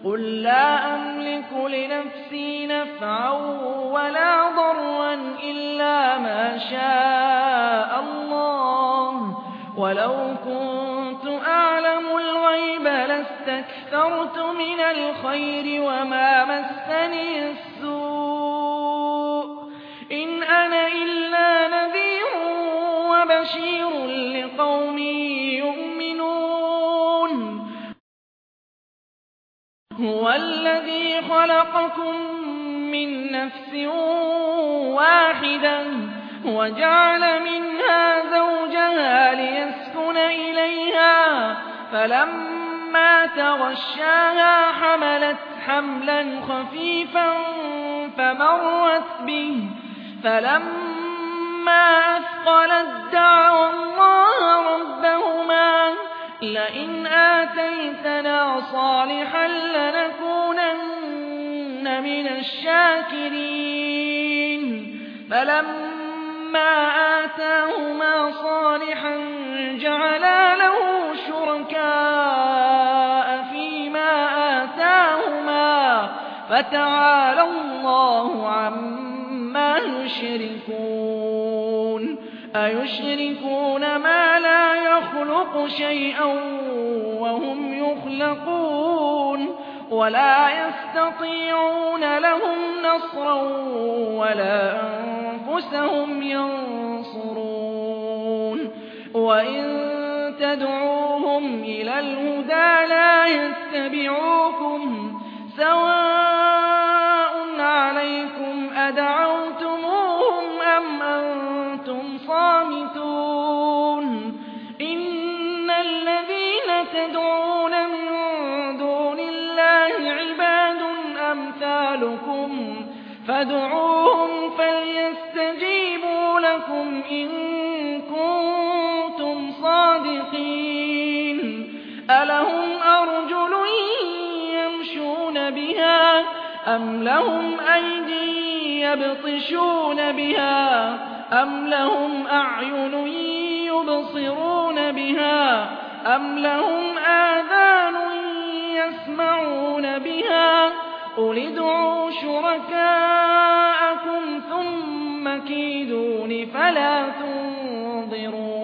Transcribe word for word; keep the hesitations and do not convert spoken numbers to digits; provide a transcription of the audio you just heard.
قل لا أملك لنفسي نفعا ولا ضرا إلا ما شاء الله ولو كنت أعلم الغيب لاستكثرت من الخير وما مسني السوء إن أنا إلا نذير وبشير لقوم يؤمنون هو الذي خلقكم من نفس واحدة وجعل منها زوجها ليسكن إليها فلما تغشاها حملت حملا خفيفا فمرت به فلما أثقلت دعوا الله ربهما لئن آتيتنا صالحا لنكونن من الشاكرين فلما آتاهما صالحا جعلا له شركاء فيما آتاهما فتعالى الله عما يشركون أيشركون ما لا يخلق شيئا وهم يخلقون ولا يستطيعون لهم نصرا ولا أنفسهم ينصرون وإن تدعوهم إلى الهدى لا يتبعوكم سواء عليكم أدعوتموهم أم أنتم صامتون إن الذين تدعون من دون الله عباد أمثالكم فادعوهم فليستجيبوا لكم إن كنتم صادقين ألهم أرجل يمشون بها أم لهم أيدي يبطشون بها أم لهم أعين يبصرون بها أم لهم آذان يسمعون بها قل ادعوا شركاءكم ثم كيدون فلا تنظرون